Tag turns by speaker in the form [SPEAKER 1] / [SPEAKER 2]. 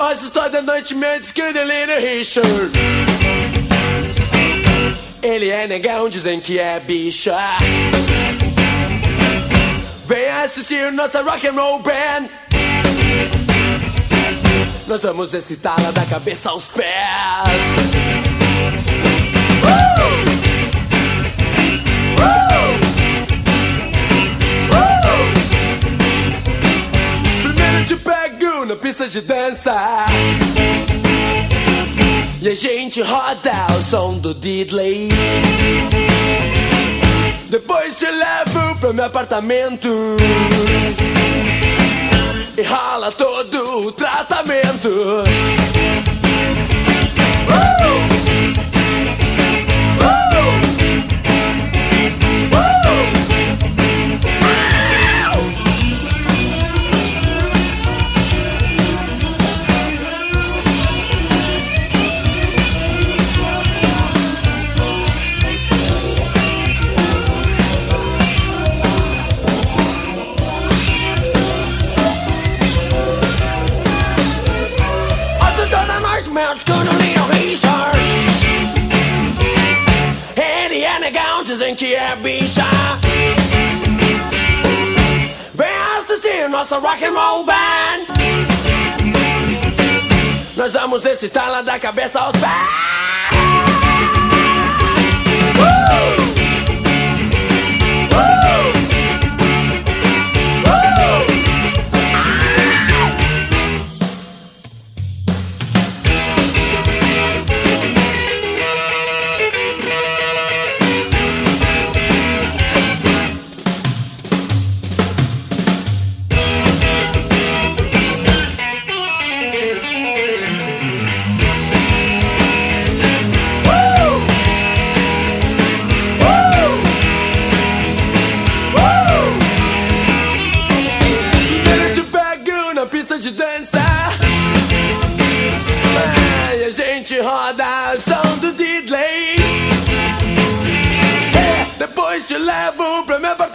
[SPEAKER 1] Assustou da noite, me diz que delírio Richard. Ele é negão, dizem que é bicha. Vem assistir nossa rock and roll band. Nós vamos excitá-la da cabeça aos pés. Primeiro te pego na pista de dança e a gente roda o som do Diddley. Depois te levo pro meu apartamento e rola todo o tratamento. Mounts gonna need a Richard. Ele é negão, dizem que é bicha. Vem assistir nossa rock and roll band. Nós vamos excitá-la da cabeça aos pés. Pista de dança e a gente roda o som do Diddley. Depois te levo pra minha